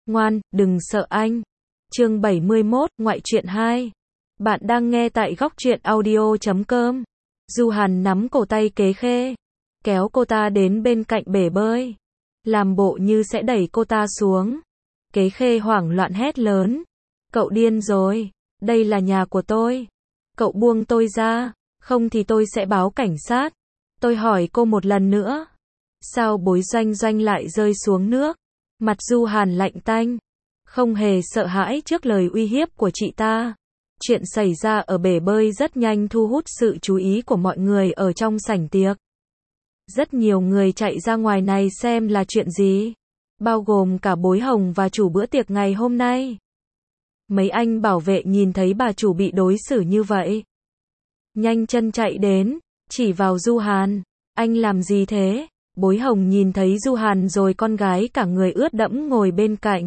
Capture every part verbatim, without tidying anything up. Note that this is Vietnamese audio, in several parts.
Ngoan, đừng sợ anh. Chương bảy mươi mốt, ngoại truyện hai. Bạn đang nghe tại góc truyện audio chấm com. Du Hàn nắm cổ tay Kế Khê, kéo cô ta đến bên cạnh bể bơi, làm bộ như sẽ đẩy cô ta xuống. Kế Khê hoảng loạn hét lớn, cậu điên rồi, đây là nhà của tôi. Cậu buông tôi ra, không thì tôi sẽ báo cảnh sát. Tôi hỏi cô một lần nữa, sao Bối Doanh Doanh lại rơi xuống nước? Mặt Du Hàn lạnh tanh, không hề sợ hãi trước lời uy hiếp của chị ta. Chuyện xảy ra ở bể bơi rất nhanh thu hút sự chú ý của mọi người ở trong sảnh tiệc. Rất nhiều người chạy ra ngoài này xem là chuyện gì, bao gồm cả Bối Hồng và chủ bữa tiệc ngày hôm nay. Mấy anh bảo vệ nhìn thấy bà chủ bị đối xử như vậy, nhanh chân chạy đến, chỉ vào Du Hàn. Anh làm gì thế? Bối Hồng nhìn thấy Du Hàn rồi con gái cả người ướt đẫm ngồi bên cạnh,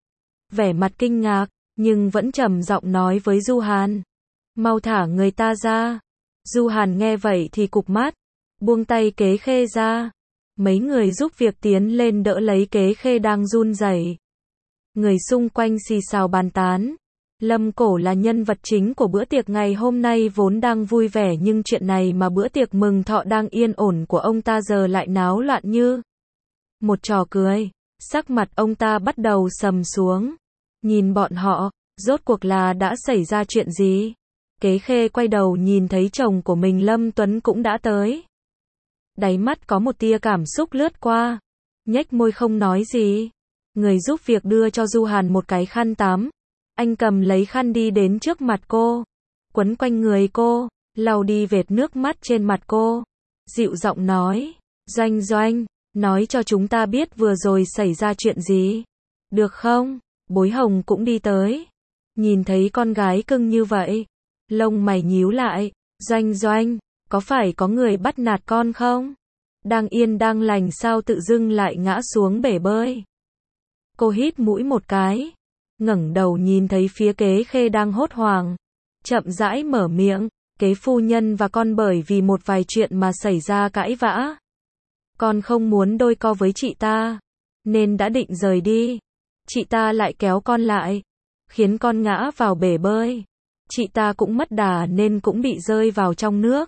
vẻ mặt kinh ngạc, nhưng vẫn trầm giọng nói với Du Hàn, mau thả người ta ra. Du Hàn nghe vậy thì cụp mắt, buông tay Kế Khê ra. Mấy người giúp việc tiến lên đỡ lấy Kế Khê đang run rẩy. Người xung quanh xì xào bàn tán. Lâm Cổ là nhân vật chính của bữa tiệc ngày hôm nay vốn đang vui vẻ, nhưng chuyện này mà bữa tiệc mừng thọ đang yên ổn của ông ta giờ lại náo loạn như một trò cười. Sắc mặt ông ta bắt đầu sầm xuống. Nhìn bọn họ, rốt cuộc là đã xảy ra chuyện gì? Kế Khê quay đầu nhìn thấy chồng của mình Lâm Tuấn cũng đã tới. Đáy mắt có một tia cảm xúc lướt qua, nhếch môi không nói gì. Người giúp việc đưa cho Du Hàn một cái khăn tắm. Anh cầm lấy khăn đi đến trước mặt cô, quấn quanh người cô, lau đi vệt nước mắt trên mặt cô. Dịu giọng nói, Doanh Doanh, nói cho chúng ta biết vừa rồi xảy ra chuyện gì, được không? Bối Hồng cũng đi tới, nhìn thấy con gái cưng như vậy, lông mày nhíu lại. Doanh Doanh, có phải có người bắt nạt con không? Đang yên đang lành sao tự dưng lại ngã xuống bể bơi? Cô hít mũi một cái, ngẩng đầu nhìn thấy phía Kế Khê đang hốt hoảng, chậm rãi mở miệng, Kế phu nhân và con bởi vì một vài chuyện mà xảy ra cãi vã. Con không muốn đôi co với chị ta, nên đã định rời đi. Chị ta lại kéo con lại, khiến con ngã vào bể bơi. Chị ta cũng mất đà nên cũng bị rơi vào trong nước.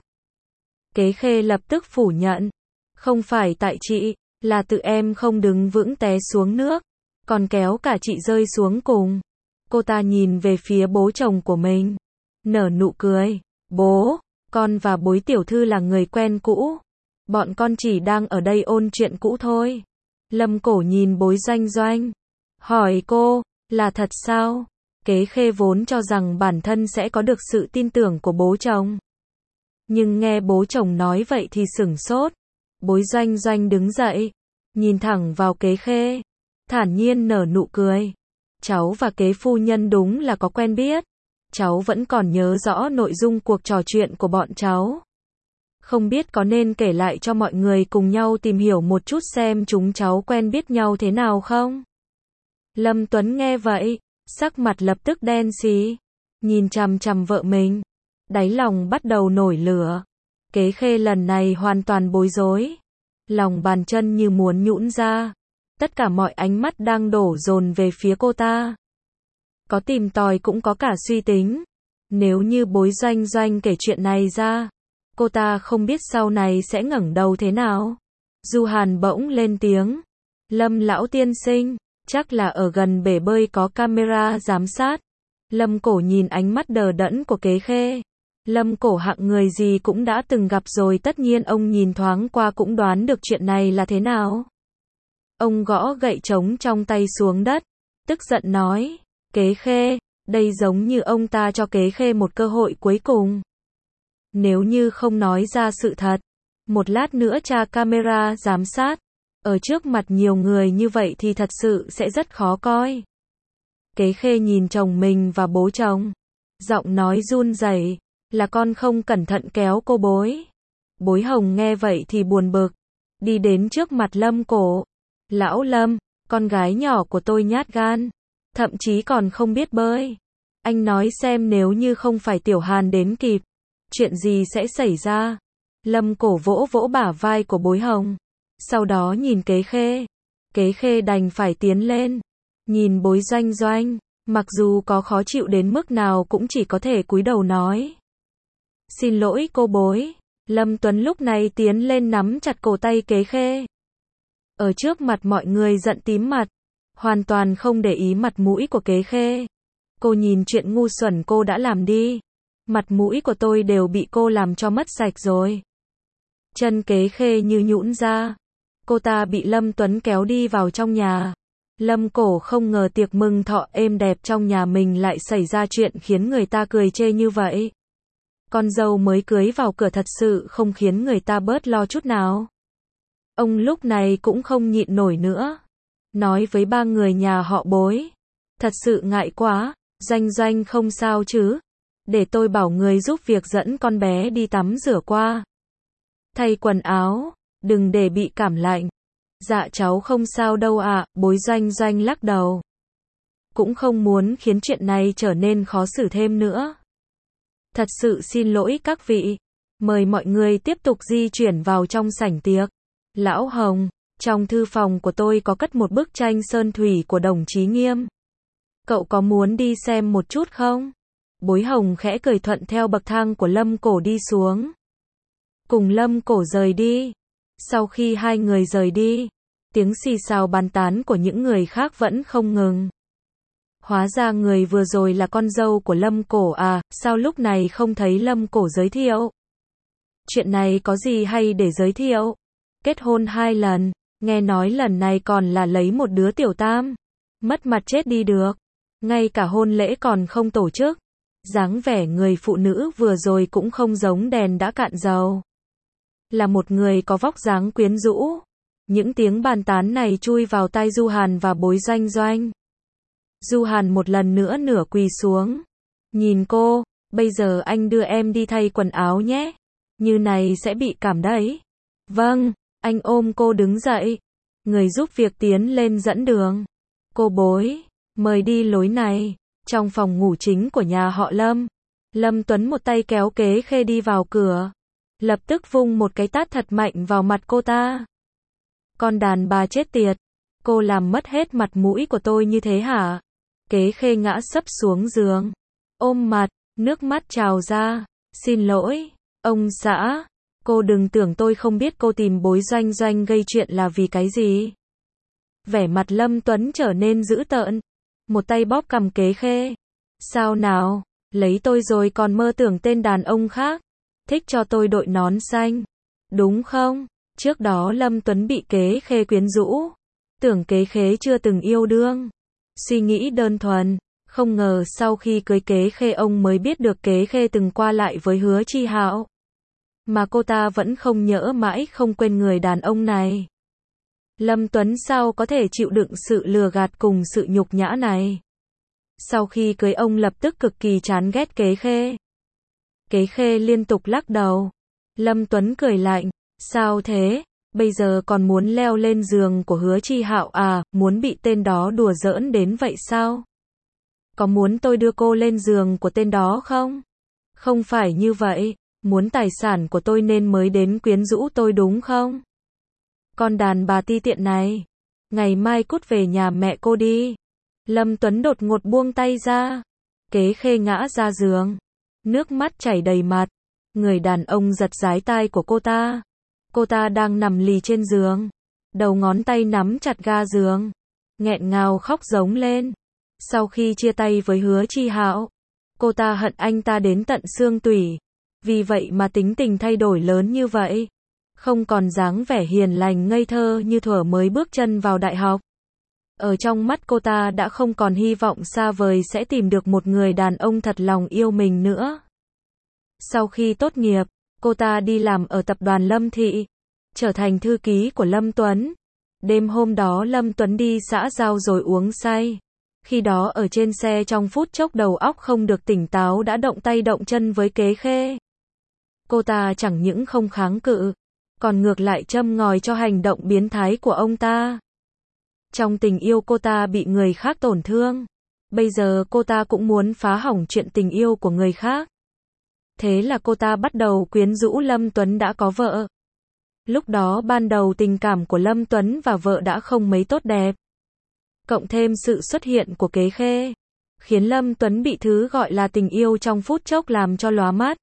Kế Khê lập tức phủ nhận, không phải tại chị, là tự em không đứng vững té xuống nước, còn kéo cả chị rơi xuống cùng. Cô ta nhìn về phía bố chồng của mình, nở nụ cười, bố, con và Bối tiểu thư là người quen cũ, bọn con chỉ đang ở đây ôn chuyện cũ thôi. Lâm Cổ nhìn Bối Doanh Doanh, hỏi cô, là thật sao? Kế Khê vốn cho rằng bản thân sẽ có được sự tin tưởng của bố chồng, nhưng nghe bố chồng nói vậy thì sửng sốt. Bối Doanh Doanh đứng dậy, nhìn thẳng vào Kế Khê, thản nhiên nở nụ cười. Cháu và Kế phu nhân đúng là có quen biết. Cháu vẫn còn nhớ rõ nội dung cuộc trò chuyện của bọn cháu. Không biết có nên kể lại cho mọi người cùng nhau tìm hiểu một chút xem chúng cháu quen biết nhau thế nào không? Lâm Tuấn nghe vậy, sắc mặt lập tức đen xì, nhìn chằm chằm vợ mình, đáy lòng bắt đầu nổi lửa. Kế Khê lần này hoàn toàn bối rối, lòng bàn chân như muốn nhũn ra. Tất cả mọi ánh mắt đang đổ dồn về phía cô ta. Có tìm tòi cũng có cả suy tính. Nếu như Bối Doanh Doanh kể chuyện này ra, cô ta không biết sau này sẽ ngẩng đầu thế nào. Du Hàn bỗng lên tiếng, Lâm lão tiên sinh, chắc là ở gần bể bơi có camera giám sát. Lâm Cổ nhìn ánh mắt đờ đẫn của Kế Khê. Lâm Cổ hạng người gì cũng đã từng gặp rồi, tất nhiên ông nhìn thoáng qua cũng đoán được chuyện này là thế nào. Ông gõ gậy trống trong tay xuống đất, tức giận nói, Kế Khê, đây giống như ông ta cho Kế Khê một cơ hội cuối cùng. Nếu như không nói ra sự thật, một lát nữa tra camera giám sát, ở trước mặt nhiều người như vậy thì thật sự sẽ rất khó coi. Kế Khê nhìn chồng mình và bố chồng, giọng nói run rẩy, là con không cẩn thận kéo cô Bối. Bối Hồng nghe vậy thì buồn bực, đi đến trước mặt Lâm Cổ. Lão Lâm, con gái nhỏ của tôi nhát gan, thậm chí còn không biết bơi. Anh nói xem nếu như không phải Tiểu Hàn đến kịp, chuyện gì sẽ xảy ra? Lâm Cổ vỗ vỗ bả vai của Bối Hồng, sau đó nhìn Kế Khê. Kế Khê đành phải tiến lên, Nhìn Bối Doanh Doanh, mặc dù có khó chịu đến mức nào cũng chỉ có thể cúi đầu nói. Xin lỗi cô Bối. Lâm Tuấn lúc này tiến lên nắm chặt cổ tay Kế Khê. Ở trước mặt mọi người giận tím mặt, hoàn toàn không để ý mặt mũi của Kế Khê. Cô nhìn chuyện ngu xuẩn cô đã làm đi. Mặt mũi của tôi đều bị cô làm cho mất sạch rồi. Chân Kế Khê như nhũn ra. Cô ta bị Lâm Tuấn kéo đi vào trong nhà. Lâm Cổ không ngờ tiệc mừng thọ êm đẹp trong nhà mình lại xảy ra chuyện khiến người ta cười chê như vậy. Con dâu mới cưới vào cửa thật sự không khiến người ta bớt lo chút nào. Ông lúc này cũng không nhịn nổi nữa. Nói với ba người nhà họ Bối. Thật sự ngại quá, Doanh Doanh không sao chứ. Để tôi bảo người giúp việc dẫn con bé đi tắm rửa qua. Thay quần áo, đừng để bị cảm lạnh. Dạ cháu không sao đâu ạ, Bối Doanh Doanh lắc đầu. Cũng không muốn khiến chuyện này trở nên khó xử thêm nữa. Thật sự xin lỗi các vị. Mời mọi người tiếp tục di chuyển vào trong sảnh tiệc. Lão Hồng, trong thư phòng của tôi có cất một bức tranh sơn thủy của Đồng Chí Nghiêm. Cậu có muốn đi xem một chút không? Bối Hồng khẽ cười thuận theo bậc thang của Lâm Cổ đi xuống. Cùng Lâm Cổ rời đi. Sau khi hai người rời đi, tiếng xì xào bàn tán của những người khác vẫn không ngừng. Hóa ra người vừa rồi là con dâu của Lâm Cổ à, sao lúc này không thấy Lâm Cổ giới thiệu? Chuyện này có gì hay để giới thiệu? Kết hôn hai lần, nghe nói lần này còn là lấy một đứa tiểu tam. Mất mặt chết đi được. Ngay cả hôn lễ còn không tổ chức. Dáng vẻ người phụ nữ vừa rồi cũng không giống đèn đã cạn dầu. Là một người có vóc dáng quyến rũ. Những tiếng bàn tán này chui vào tai Du Hàn và Bối Doanh Doanh. Du Hàn một lần nữa nửa quỳ xuống. Nhìn cô, bây giờ anh đưa em đi thay quần áo nhé. Như này sẽ bị cảm đấy. Vâng, anh ôm cô đứng dậy. Người giúp việc tiến lên dẫn đường. Cô Bối, mời đi lối này. Trong phòng ngủ chính của nhà họ Lâm, Lâm Tuấn một tay kéo Kế Khê đi vào cửa. Lập tức vung một cái tát thật mạnh vào mặt cô ta. Con đàn bà chết tiệt. Cô làm mất hết mặt mũi của tôi như thế hả? Kế Khê ngã sấp xuống giường. Ôm mặt, nước mắt trào ra. Xin lỗi, ông xã. Cô đừng tưởng tôi không biết cô tìm Bối Doanh Doanh gây chuyện là vì cái gì. Vẻ mặt Lâm Tuấn trở nên dữ tợn. Một tay bóp cằm Kế Khê. Sao nào, lấy tôi rồi còn mơ tưởng tên đàn ông khác. Thích cho tôi đội nón xanh. Đúng không? Trước đó Lâm Tuấn bị Kế Khê quyến rũ. Tưởng Kế Khê chưa từng yêu đương. Suy nghĩ đơn thuần. Không ngờ sau khi cưới Kế Khê ông mới biết được Kế Khê từng qua lại với Hứa Chi Hạo. Mà cô ta vẫn không nhỡ mãi không quên người đàn ông này. Lâm Tuấn sao có thể chịu đựng sự lừa gạt cùng sự nhục nhã này. Sau khi cưới ông lập tức cực kỳ chán ghét Kế Khê. Kế Khê liên tục lắc đầu. Lâm Tuấn cười lạnh. Sao thế? Bây giờ còn muốn leo lên giường của Hứa Chi Hạo à, muốn bị tên đó đùa giỡn đến vậy sao? Có muốn tôi đưa cô lên giường của tên đó không? Không phải như vậy, muốn tài sản của tôi nên mới đến quyến rũ tôi đúng không? Con đàn bà ti tiện này, ngày mai cút về nhà mẹ cô đi. Lâm Tuấn đột ngột buông tay ra. Kế Khê ngã ra giường, nước mắt chảy đầy mặt. Người đàn ông giật giái tai của cô ta. Cô ta đang nằm lì trên giường, đầu ngón tay nắm chặt ga giường, nghẹn ngào khóc giống lên. Sau khi chia tay với Hứa Chi Hạo, cô ta hận anh ta đến tận xương tủy. Vì vậy mà tính tình thay đổi lớn như vậy. Không còn dáng vẻ hiền lành ngây thơ như thuở mới bước chân vào đại học. Ở trong mắt cô ta đã không còn hy vọng xa vời sẽ tìm được một người đàn ông thật lòng yêu mình nữa. Sau khi tốt nghiệp, cô ta đi làm ở tập đoàn Lâm Thị, trở thành thư ký của Lâm Tuấn. Đêm hôm đó Lâm Tuấn đi xã giao rồi uống say. Khi đó ở trên xe trong phút chốc đầu óc không được tỉnh táo đã động tay động chân với Kế Khê. Cô ta chẳng những không kháng cự, còn ngược lại châm ngòi cho hành động biến thái của ông ta. Trong tình yêu cô ta bị người khác tổn thương. Bây giờ cô ta cũng muốn phá hỏng chuyện tình yêu của người khác. Thế là cô ta bắt đầu quyến rũ Lâm Tuấn đã có vợ. Lúc đó ban đầu tình cảm của Lâm Tuấn và vợ đã không mấy tốt đẹp. cộng thêm sự xuất hiện của Kế Khê, khiến Lâm Tuấn bị thứ gọi là tình yêu trong phút chốc làm cho lóa mắt.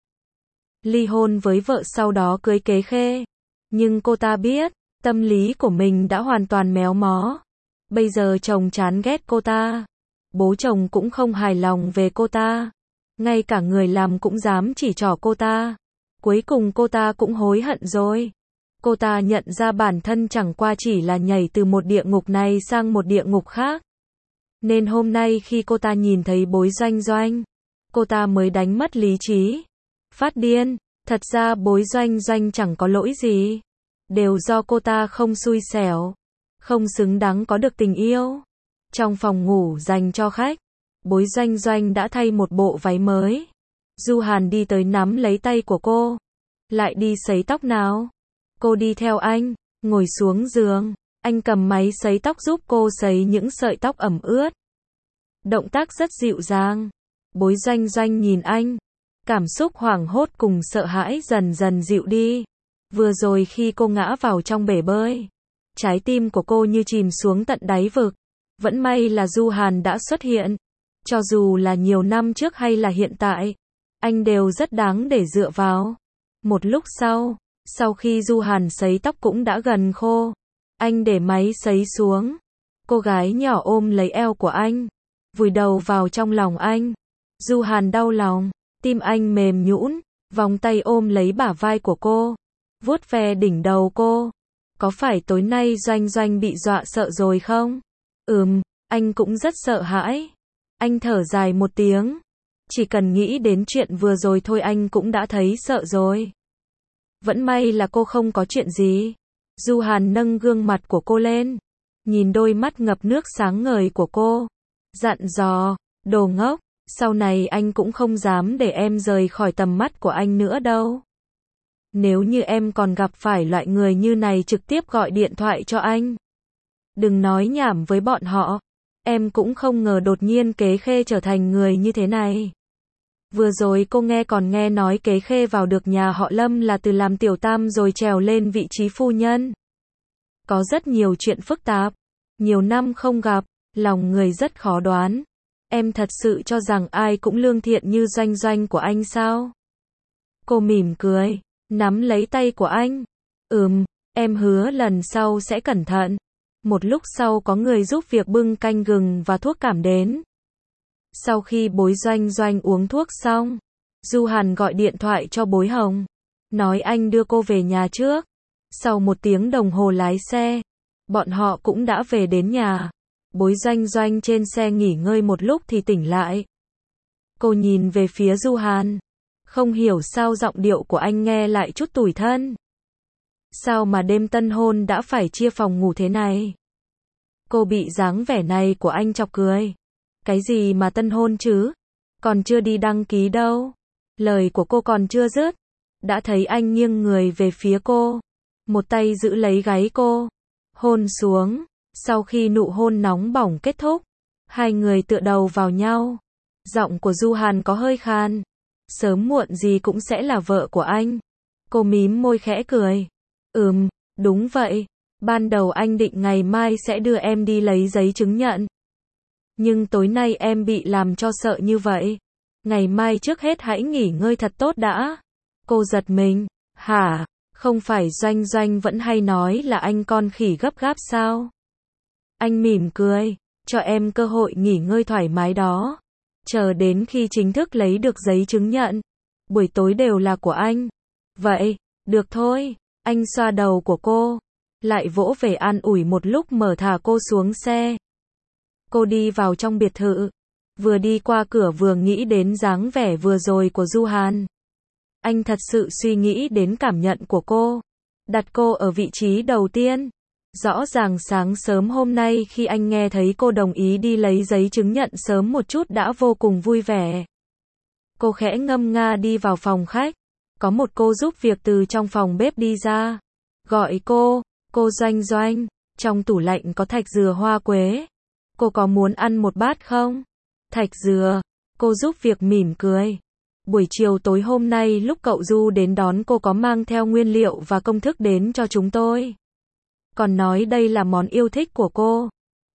Ly hôn với vợ sau đó cưới Kế Khê, nhưng cô ta biết, tâm lý của mình đã hoàn toàn méo mó. Bây giờ chồng chán ghét cô ta, bố chồng cũng không hài lòng về cô ta, ngay cả người làm cũng dám chỉ trỏ cô ta. Cuối cùng cô ta cũng hối hận rồi. Cô ta nhận ra bản thân chẳng qua chỉ là nhảy từ một địa ngục này sang một địa ngục khác. Nên hôm nay khi cô ta nhìn thấy Bối Doanh Doanh, cô ta mới đánh mất lý trí. Phát điên, thật ra Bối Doanh Doanh chẳng có lỗi gì. Đều do cô ta không xui xẻo, không xứng đáng có được tình yêu. Trong phòng ngủ dành cho khách, Bối Doanh Doanh đã thay một bộ váy mới. Du Hàn đi tới nắm lấy tay của cô. Lại đi sấy tóc nào? Cô đi theo anh, ngồi xuống giường. Anh cầm máy sấy tóc giúp cô sấy những sợi tóc ẩm ướt. Động tác rất dịu dàng. Bối Doanh Doanh nhìn anh. Cảm xúc hoảng hốt cùng sợ hãi dần dần dịu đi. Vừa rồi khi cô ngã vào trong bể bơi, trái tim của cô như chìm xuống tận đáy vực. Vẫn may là Du Hàn đã xuất hiện. Cho dù là nhiều năm trước hay là hiện tại, anh đều rất đáng để dựa vào. Một lúc sau, sau khi Du Hàn sấy tóc cũng đã gần khô, anh để máy sấy xuống. Cô gái nhỏ ôm lấy eo của anh, vùi đầu vào trong lòng anh. Du Hàn đau lòng, tim anh mềm nhũn, vòng tay ôm lấy bả vai của cô, vuốt ve đỉnh đầu cô. Có phải tối nay Doanh Doanh bị dọa sợ rồi không? Ừm, anh cũng rất sợ hãi. Anh thở dài một tiếng. Chỉ cần nghĩ đến chuyện vừa rồi thôi anh cũng đã thấy sợ rồi. Vẫn may là cô không có chuyện gì. Du Hàn nâng gương mặt của cô lên, nhìn đôi mắt ngập nước sáng ngời của cô, dặn dò, đồ ngốc, sau này anh cũng không dám để em rời khỏi tầm mắt của anh nữa đâu. Nếu như em còn gặp phải loại người như này trực tiếp gọi điện thoại cho anh. Đừng nói nhảm với bọn họ. Em cũng không ngờ đột nhiên Kế Khê trở thành người như thế này. Vừa rồi cô nghe còn nghe nói Kế Khê vào được nhà họ Lâm là từ làm tiểu tam rồi trèo lên vị trí phu nhân. Có rất nhiều chuyện phức tạp. Nhiều năm không gặp, lòng người rất khó đoán. Em thật sự cho rằng ai cũng lương thiện như Doanh Doanh của anh sao? Cô mỉm cười, nắm lấy tay của anh. Ừm, em hứa lần sau sẽ cẩn thận. Một lúc sau có người giúp việc bưng canh gừng và thuốc cảm đến. Sau khi Bối Doanh Doanh uống thuốc xong, Du Hàn gọi điện thoại cho Bối Hồng, nói anh đưa cô về nhà trước. Sau một tiếng đồng hồ lái xe, bọn họ cũng đã về đến nhà. Bối Doanh Doanh trên xe nghỉ ngơi một lúc thì tỉnh lại. Cô nhìn về phía Du Hàn, không hiểu sao giọng điệu của anh nghe lại chút tủi thân. Sao mà đêm tân hôn đã phải chia phòng ngủ thế này? Cô bị dáng vẻ này của anh chọc cười. Cái gì mà tân hôn chứ? Còn chưa đi đăng ký đâu. Lời của cô còn chưa dứt, đã thấy anh nghiêng người về phía cô, một tay giữ lấy gáy cô, hôn xuống. Sau khi nụ hôn nóng bỏng kết thúc, hai người tựa đầu vào nhau. Giọng của Du Hàn có hơi khan. Sớm muộn gì cũng sẽ là vợ của anh. Cô mím môi khẽ cười. Ừm, đúng vậy. Ban đầu anh định ngày mai sẽ đưa em đi lấy giấy chứng nhận. Nhưng tối nay em bị làm cho sợ như vậy. Ngày mai trước hết hãy nghỉ ngơi thật tốt đã. Cô giật mình. Hả? Không phải Doanh Doanh vẫn hay nói là anh con khỉ gấp gáp sao? Anh mỉm cười. Cho em cơ hội nghỉ ngơi thoải mái đó. Chờ đến khi chính thức lấy được giấy chứng nhận, buổi tối đều là của anh. Vậy, được thôi. Anh xoa đầu của cô, lại vỗ về an ủi một lúc mở thả cô xuống xe. Cô đi vào trong biệt thự. Vừa đi qua cửa vừa nghĩ đến dáng vẻ vừa rồi của Du Hàn. Anh thật sự suy nghĩ đến cảm nhận của cô, đặt cô ở vị trí đầu tiên. Rõ ràng sáng sớm hôm nay khi anh nghe thấy cô đồng ý đi lấy giấy chứng nhận sớm một chút đã vô cùng vui vẻ. Cô khẽ ngâm nga đi vào phòng khách. Có một cô giúp việc từ trong phòng bếp đi ra. Gọi cô, cô Doanh Doanh, trong tủ lạnh có thạch dừa hoa quế. Cô có muốn ăn một bát không? Thạch dừa, cô giúp việc mỉm cười. Buổi chiều tối hôm nay lúc cậu Du đến đón cô có mang theo nguyên liệu và công thức đến cho chúng tôi. Còn nói đây là món yêu thích của cô.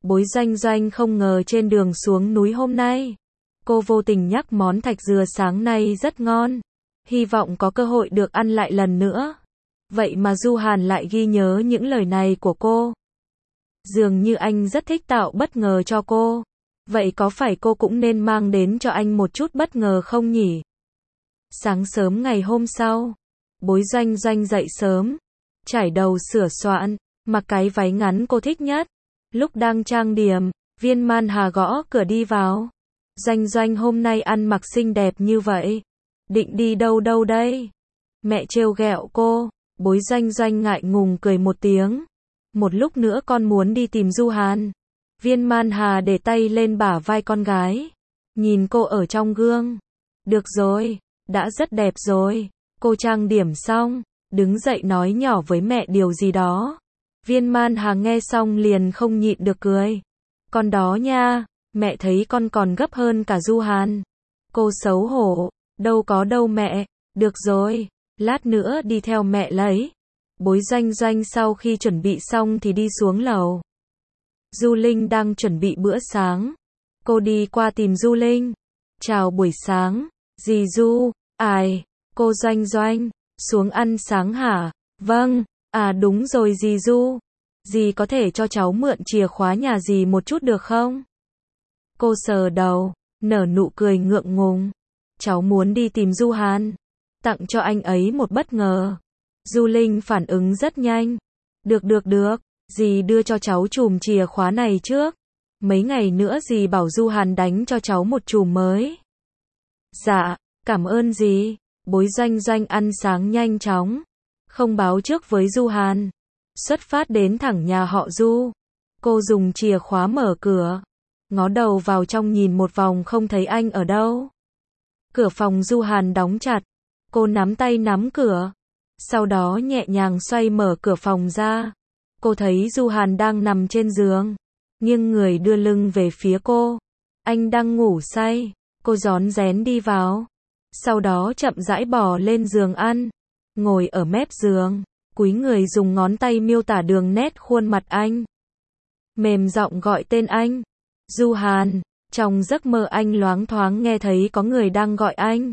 Bối Doanh Doanh không ngờ trên đường xuống núi hôm nay, cô vô tình nhắc món thạch dừa sáng nay rất ngon, hy vọng có cơ hội được ăn lại lần nữa. Vậy mà Du Hàn lại ghi nhớ những lời này của cô. Dường như anh rất thích tạo bất ngờ cho cô. Vậy có phải cô cũng nên mang đến cho anh một chút bất ngờ không nhỉ? Sáng sớm ngày hôm sau, Bối Doanh Doanh dậy sớm, chải đầu sửa soạn, mặc cái váy ngắn cô thích nhất. Lúc đang trang điểm, Viên Man Hà gõ cửa đi vào. Doanh Doanh hôm nay ăn mặc xinh đẹp như vậy, định đi đâu đâu đây? Mẹ trêu ghẹo cô. Bối Doanh Doanh ngại ngùng cười một tiếng. Một lúc nữa con muốn đi tìm Du Hàn. Viên Man Hà để tay lên bả vai con gái, nhìn cô ở trong gương. Được rồi, đã rất đẹp rồi. Cô trang điểm xong, đứng dậy nói nhỏ với mẹ điều gì đó. Viên Man Hà nghe xong liền không nhịn được cười. Con đó nha, mẹ thấy con còn gấp hơn cả Du Hàn. Cô xấu hổ, đâu có đâu mẹ, được rồi, lát nữa đi theo mẹ lấy. Bối Doanh Doanh sau khi chuẩn bị xong thì đi xuống lầu. Du Linh đang chuẩn bị bữa sáng. Cô đi qua tìm Du Linh. Chào buổi sáng, dì Du. Ai, cô Doanh Doanh, xuống ăn sáng hả? Vâng, à đúng rồi dì Du. Dì có thể cho cháu mượn chìa khóa nhà dì một chút được không? Cô sờ đầu, nở nụ cười ngượng ngùng. Cháu muốn đi tìm Du Hàn, tặng cho anh ấy một bất ngờ. Du Linh phản ứng rất nhanh. Được được được, dì đưa cho cháu chùm chìa khóa này trước. Mấy ngày nữa dì bảo Du Hàn đánh cho cháu một chùm mới. Dạ, cảm ơn dì. Bối Doanh Doanh ăn sáng nhanh chóng, không báo trước với Du Hàn. Xuất phát đến thẳng nhà họ Du. Cô dùng chìa khóa mở cửa, ngó đầu vào trong nhìn một vòng không thấy anh ở đâu. Cửa phòng Du Hàn đóng chặt. Cô nắm tay nắm cửa, sau đó nhẹ nhàng xoay mở cửa phòng ra. Cô thấy Du Hàn đang nằm trên giường, nghiêng người đưa lưng về phía cô. Anh đang ngủ say. Cô rón rén đi vào, sau đó chậm rãi bò lên giường ăn, ngồi ở mép giường, cúi người dùng ngón tay miêu tả đường nét khuôn mặt anh. Mềm giọng gọi tên anh. Du Hàn. Trong giấc mơ anh loáng thoáng nghe thấy có người đang gọi anh.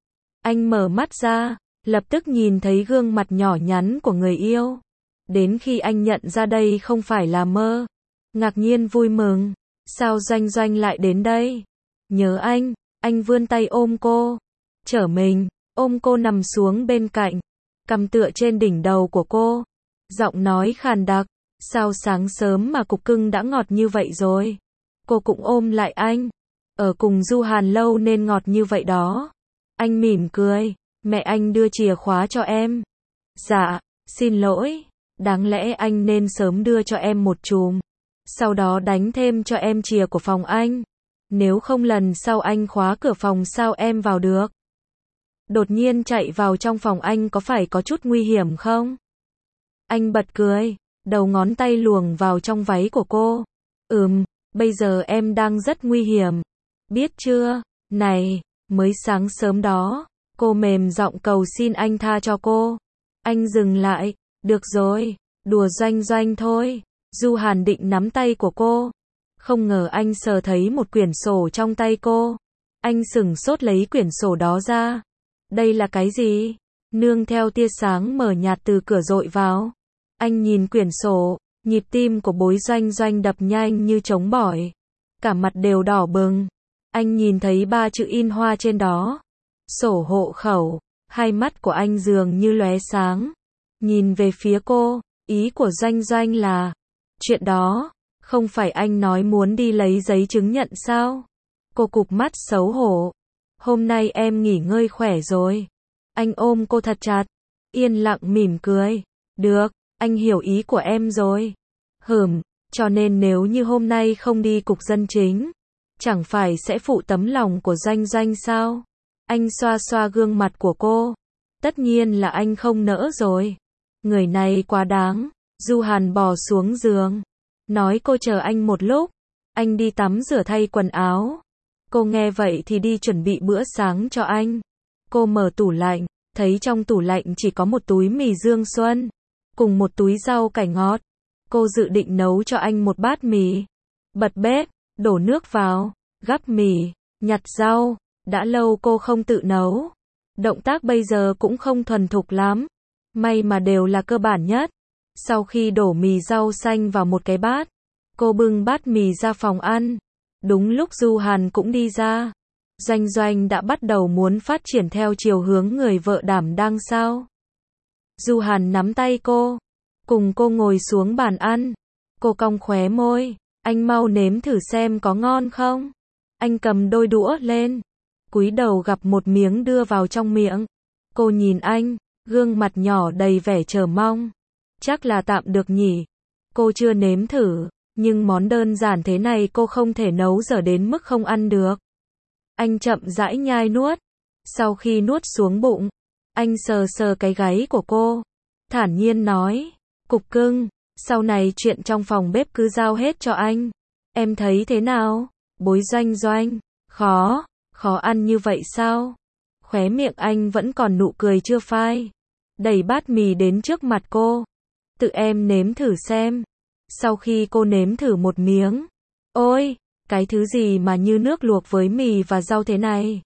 Anh mở mắt ra, lập tức nhìn thấy gương mặt nhỏ nhắn của người yêu. Đến khi anh nhận ra đây không phải là mơ, ngạc nhiên vui mừng. Sao Doanh Doanh lại đến đây? Nhớ anh. Anh vươn tay ôm cô, trở mình, ôm cô nằm xuống bên cạnh, cằm tựa trên đỉnh đầu của cô. Giọng nói khàn đặc. Sao sáng sớm mà cục cưng đã ngọt như vậy rồi? Cô cũng ôm lại anh. Ở cùng Du Hàn lâu nên ngọt như vậy đó. Anh mỉm cười. Mẹ anh đưa chìa khóa cho em. Dạ, xin lỗi. Đáng lẽ anh nên sớm đưa cho em một chùm, sau đó đánh thêm cho em chìa của phòng anh. Nếu không lần sau anh khóa cửa phòng sao em vào được? Đột nhiên chạy vào trong phòng anh có phải có chút nguy hiểm không? Anh bật cười, đầu ngón tay luồn vào trong váy của cô. Ừm, bây giờ em đang rất nguy hiểm. Biết chưa? Này, mới sáng sớm đó. Cô mềm giọng cầu xin anh tha cho cô. Anh dừng lại. Được rồi, đùa Doanh Doanh thôi. Du Hàn định nắm tay của cô. Không ngờ anh sờ thấy một quyển sổ trong tay cô. Anh sửng sốt lấy quyển sổ đó ra. Đây là cái gì? Nương theo tia sáng mờ nhạt từ cửa dội vào. Anh nhìn quyển sổ, nhịp tim của Bối Doanh Doanh đập nhanh như trống bỏi. Cả mặt đều đỏ bừng. Anh nhìn thấy ba chữ in hoa trên đó. Sổ hộ khẩu. Hai mắt của anh dường như lóe sáng. Nhìn về phía cô, ý của Doanh Doanh là, chuyện đó, không phải anh nói muốn đi lấy giấy chứng nhận sao? Cô cụp mắt xấu hổ. Hôm nay em nghỉ ngơi khỏe rồi. Anh ôm cô thật chặt, yên lặng mỉm cười. Được, anh hiểu ý của em rồi. Hừm, cho nên nếu như hôm nay không đi cục dân chính, chẳng phải sẽ phụ tấm lòng của Doanh Doanh sao? Anh xoa xoa gương mặt của cô. Tất nhiên là anh không nỡ rồi. Người này quá đáng. Du Hàn bò xuống giường, nói cô chờ anh một lúc. Anh đi tắm rửa thay quần áo. Cô nghe vậy thì đi chuẩn bị bữa sáng cho anh. Cô mở tủ lạnh, thấy trong tủ lạnh chỉ có một túi mì Dương Xuân, cùng một túi rau cải ngọt. Cô dự định nấu cho anh một bát mì. bật bếp, đổ nước vào, gắp mì, nhặt rau. Đã lâu cô không tự nấu. Động tác bây giờ cũng không thuần thục lắm. May mà đều là cơ bản nhất. Sau khi đổ mì rau xanh vào một cái bát, cô bưng bát mì ra phòng ăn. Đúng lúc Du Hàn cũng đi ra. Doanh Doanh đã bắt đầu muốn phát triển theo chiều hướng người vợ đảm đang sao. Du Hàn nắm tay cô, cùng cô ngồi xuống bàn ăn. Cô cong khóe môi, anh mau nếm thử xem có ngon không. Anh cầm đôi đũa lên, cúi đầu gắp một miếng đưa vào trong miệng. Cô nhìn anh, gương mặt nhỏ đầy vẻ chờ mong. Chắc là tạm được nhỉ. Cô chưa nếm thử, nhưng món đơn giản thế này cô không thể nấu dở đến mức không ăn được. Anh chậm rãi nhai nuốt. Sau khi nuốt xuống bụng, anh sờ sờ cái gáy của cô, thản nhiên nói, Cục cưng, sau này chuyện trong phòng bếp cứ giao hết cho anh. Em thấy thế nào? Bối Doanh Doanh, khó, khó ăn như vậy sao? Khóe miệng anh vẫn còn nụ cười chưa phai. Đẩy bát mì đến trước mặt cô. Tự em nếm thử xem. Sau khi cô nếm thử một miếng. Ôi, cái thứ gì mà như nước luộc với mì và rau thế này?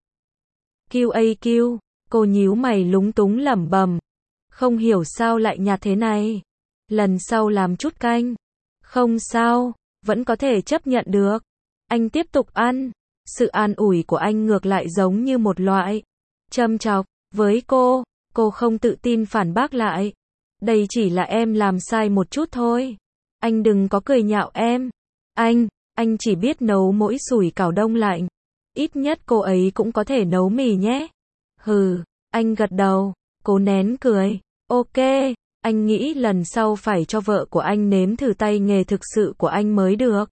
Kiu a kiu, cô nhíu mày lúng túng lẩm bẩm. Không hiểu sao lại nhạt thế này. Lần sau làm chút canh. Không sao, vẫn có thể chấp nhận được. Anh tiếp tục ăn. Sự an ủi của anh ngược lại giống như một loại châm chọc. Với cô, cô không tự tin phản bác lại. Đây chỉ là em làm sai một chút thôi. Anh đừng có cười nhạo em. Anh, anh chỉ biết nấu mỗi sủi cảo đông lạnh. Ít nhất cô ấy cũng có thể nấu mì nhé. Hừ, anh gật đầu, cố nén cười. Ok, anh nghĩ lần sau phải cho vợ của anh nếm thử tay nghề thực sự của anh mới được.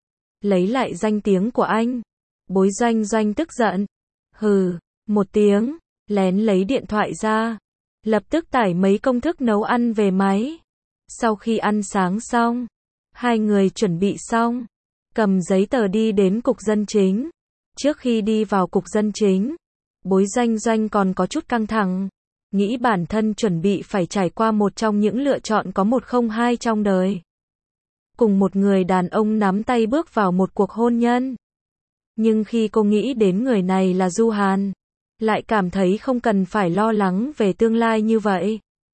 Lấy lại danh tiếng của anh. Bối Doanh Doanh tức giận. Hừ, một tiếng, lén lấy điện thoại ra. Lập tức tải mấy công thức nấu ăn về máy. Sau khi ăn sáng xong, hai người chuẩn bị xong, cầm giấy tờ đi đến cục dân chính. Trước khi đi vào cục dân chính, Bối Doanh Doanh còn có chút căng thẳng, nghĩ bản thân chuẩn bị phải trải qua một trong những lựa chọn có một không hai trong đời. Cùng một người đàn ông nắm tay bước vào một cuộc hôn nhân. Nhưng khi cô nghĩ đến người này là Du Hàn, lại cảm thấy không cần phải lo lắng về tương lai như vậy.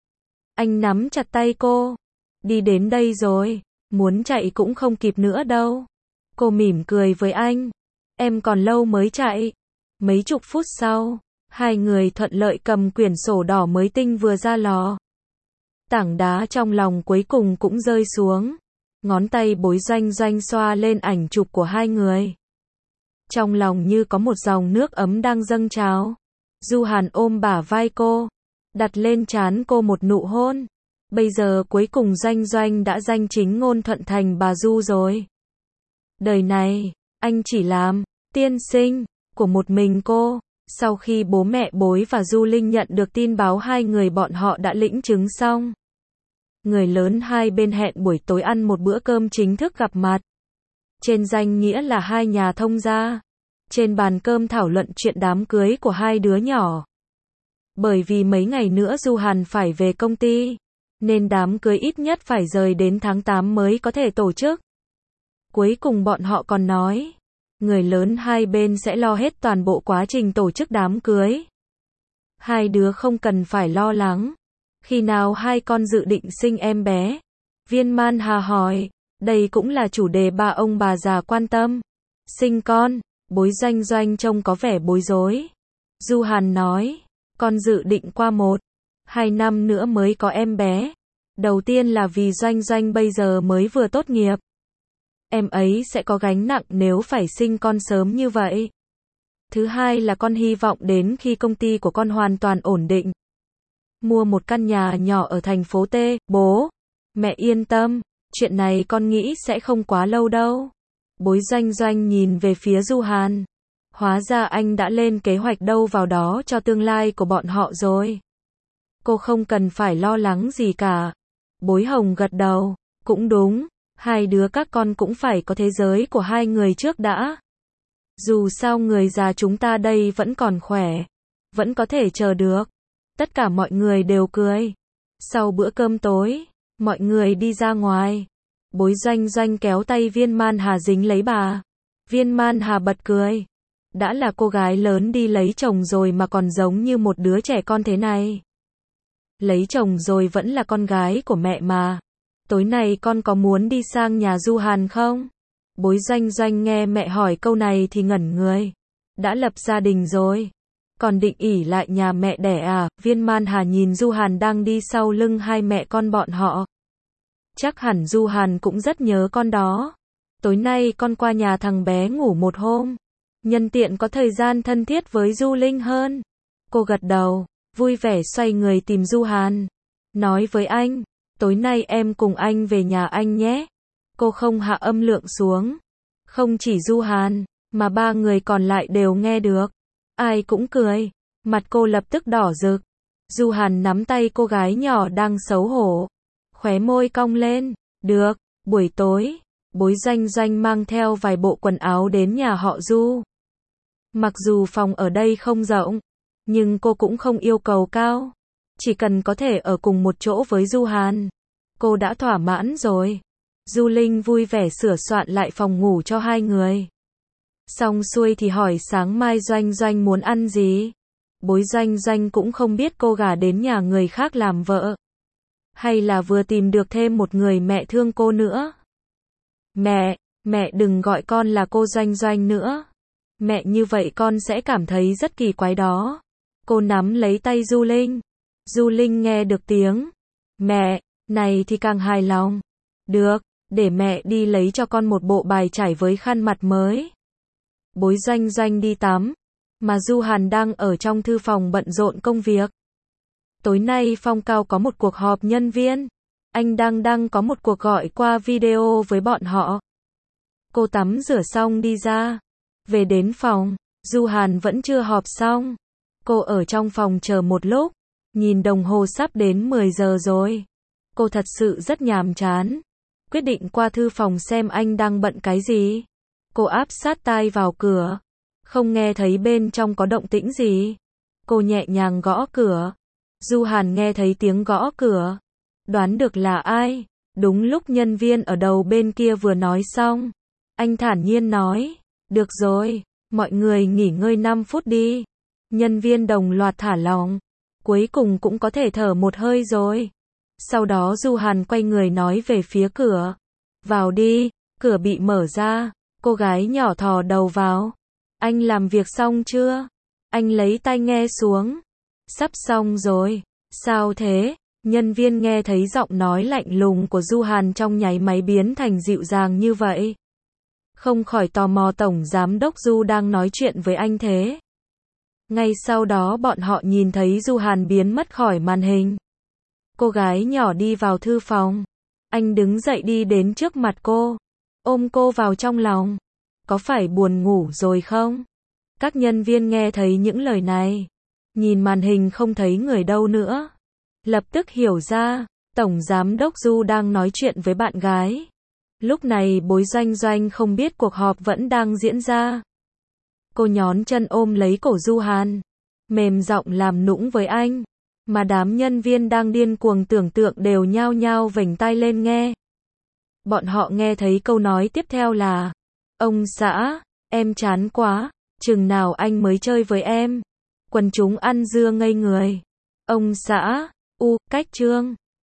Anh nắm chặt tay cô. Đi đến đây rồi, muốn chạy cũng không kịp nữa đâu. Cô mỉm cười với anh. Em còn lâu mới chạy. Mấy chục phút sau, hai người thuận lợi cầm quyển sổ đỏ mới tinh vừa ra lò. Tảng đá trong lòng cuối cùng cũng rơi xuống. Ngón tay Bối Doanh Doanh xoa lên ảnh chụp của hai người. Trong lòng như có một dòng nước ấm đang dâng trào. Du Hàn ôm bả vai cô, đặt lên trán cô một nụ hôn. Bây giờ cuối cùng Doanh Doanh đã danh chính ngôn thuận thành bà Du rồi. Đời này, anh chỉ làm tiên sinh của một mình cô. Sau khi bố mẹ Bối và Du Linh nhận được tin báo hai người bọn họ đã lĩnh chứng xong, người lớn hai bên hẹn buổi tối ăn một bữa cơm chính thức gặp mặt. Trên danh nghĩa là hai nhà thông gia. Trên bàn cơm thảo luận chuyện đám cưới của hai đứa nhỏ. Bởi vì mấy ngày nữa Du Hàn phải về công ty, nên đám cưới ít nhất phải rời đến tháng tám mới có thể tổ chức. Cuối cùng bọn họ còn nói, người lớn hai bên sẽ lo hết toàn bộ quá trình tổ chức đám cưới. Hai đứa không cần phải lo lắng. Khi nào hai con dự định sinh em bé? Viên Man Hà hỏi. Đây cũng là chủ đề ba ông bà già quan tâm. Sinh con. Bối Doanh Doanh trông có vẻ bối rối. Du Hàn nói, con dự định qua một, hai năm nữa mới có em bé. Đầu tiên là vì Doanh Doanh bây giờ mới vừa tốt nghiệp. Em ấy sẽ có gánh nặng nếu phải sinh con sớm như vậy. Thứ hai là con hy vọng đến khi công ty của con hoàn toàn ổn định, mua một căn nhà nhỏ ở thành phố T. Bố, mẹ yên tâm, chuyện này con nghĩ sẽ không quá lâu đâu. Bối Doanh Doanh nhìn về phía Du Hàn. Hóa ra anh đã lên kế hoạch đâu vào đó cho tương lai của bọn họ rồi. Cô không cần phải lo lắng gì cả. Bối Hồng gật đầu. Cũng đúng, hai đứa các con cũng phải có thế giới của hai người trước đã. Dù sao người già chúng ta đây vẫn còn khỏe, vẫn có thể chờ được. Tất cả mọi người đều cười. Sau bữa cơm tối, mọi người đi ra ngoài. Bối Doanh Doanh kéo tay Viên Man Hà dính lấy bà. Viên Man Hà bật cười. Đã là cô gái lớn đi lấy chồng rồi mà còn giống như một đứa trẻ con thế này. Lấy chồng rồi vẫn là con gái của mẹ mà. Tối nay con có muốn đi sang nhà Du Hàn không? Bối Doanh Doanh nghe mẹ hỏi câu này thì ngẩn người. Đã lập gia đình rồi. Còn định ỷ lại nhà mẹ đẻ à? Viên Man Hà nhìn Du Hàn đang đi sau lưng hai mẹ con bọn họ. Chắc hẳn Du Hàn cũng rất nhớ con đó. Tối nay con qua nhà thằng bé ngủ một hôm. Nhân tiện có thời gian thân thiết với Du Linh hơn. Cô gật đầu, vui vẻ xoay người tìm Du Hàn. Nói với anh, tối nay em cùng anh về nhà anh nhé. Cô không hạ âm lượng xuống. Không chỉ Du Hàn, mà ba người còn lại đều nghe được. Ai cũng cười. Mặt cô lập tức đỏ rực. Du Hàn nắm tay cô gái nhỏ đang xấu hổ. Khóe môi cong lên. Được, buổi tối, Bối Doanh Doanh mang theo vài bộ quần áo đến nhà họ Du. Mặc dù phòng ở đây không rộng, nhưng cô cũng không yêu cầu cao. Chỉ cần có thể ở cùng một chỗ với Du Hàn, cô đã thỏa mãn rồi. Du Linh vui vẻ sửa soạn lại phòng ngủ cho hai người. Xong xuôi thì hỏi sáng mai Doanh Doanh muốn ăn gì. Bối Doanh Doanh cũng không biết cô gả đến nhà người khác làm vợ. Hay là vừa tìm được thêm một người mẹ thương cô nữa. Mẹ, mẹ đừng gọi con là cô Doanh Doanh nữa. Mẹ như vậy con sẽ cảm thấy rất kỳ quái đó. Cô nắm lấy tay Du Linh. Du Linh nghe được tiếng mẹ, này thì càng hài lòng. Được, để mẹ đi lấy cho con một bộ bài trải với khăn mặt mới. Bối Doanh Doanh đi tắm, mà Du Hàn đang ở trong thư phòng bận rộn công việc. Tối nay Phong Cao có một cuộc họp nhân viên. Anh đang đang có một cuộc gọi qua video với bọn họ. Cô tắm rửa xong đi ra. Về đến phòng, Du Hàn vẫn chưa họp xong. Cô ở trong phòng chờ một lúc, nhìn đồng hồ sắp đến mười giờ rồi. Cô thật sự rất nhàm chán. Quyết định qua thư phòng xem anh đang bận cái gì. Cô áp sát tai vào cửa. Không nghe thấy bên trong có động tĩnh gì. Cô nhẹ nhàng gõ cửa. Du Hàn nghe thấy tiếng gõ cửa. Đoán được là ai. Đúng lúc nhân viên ở đầu bên kia vừa nói xong. Anh thản nhiên nói. Được rồi, mọi người nghỉ ngơi năm phút đi. Nhân viên đồng loạt thả lỏng. Cuối cùng cũng có thể thở một hơi rồi. Sau đó Du Hàn quay người nói về phía cửa. Vào đi, cửa bị mở ra. Cô gái nhỏ thò đầu vào. Anh làm việc xong chưa? Anh lấy tai nghe xuống. Sắp xong rồi. Sao thế? Nhân viên nghe thấy giọng nói lạnh lùng của Du Hàn trong nháy máy biến thành dịu dàng như vậy. Không khỏi tò mò Tổng Giám đốc Du đang nói chuyện với anh thế. Ngay sau đó bọn họ nhìn thấy Du Hàn biến mất khỏi màn hình. Cô gái nhỏ đi vào thư phòng. Anh đứng dậy đi đến trước mặt cô. Ôm cô vào trong lòng. Có phải buồn ngủ rồi không? Các nhân viên nghe thấy những lời này. Nhìn màn hình không thấy người đâu nữa. Lập tức hiểu ra, Tổng Giám đốc Du đang nói chuyện với bạn gái. Lúc này Bối Doanh Doanh không biết cuộc họp vẫn đang diễn ra. Cô nhón chân ôm lấy cổ Du Hàn. Mềm giọng làm nũng với anh. Mà đám nhân viên đang điên cuồng tưởng tượng đều nhao nhao vểnh tai lên nghe. Bọn họ nghe thấy câu nói tiếp theo là. Ông xã, em chán quá. Chừng nào anh mới chơi với em. Quần chúng ăn dưa ngây người. Ông xã, u, cách trương.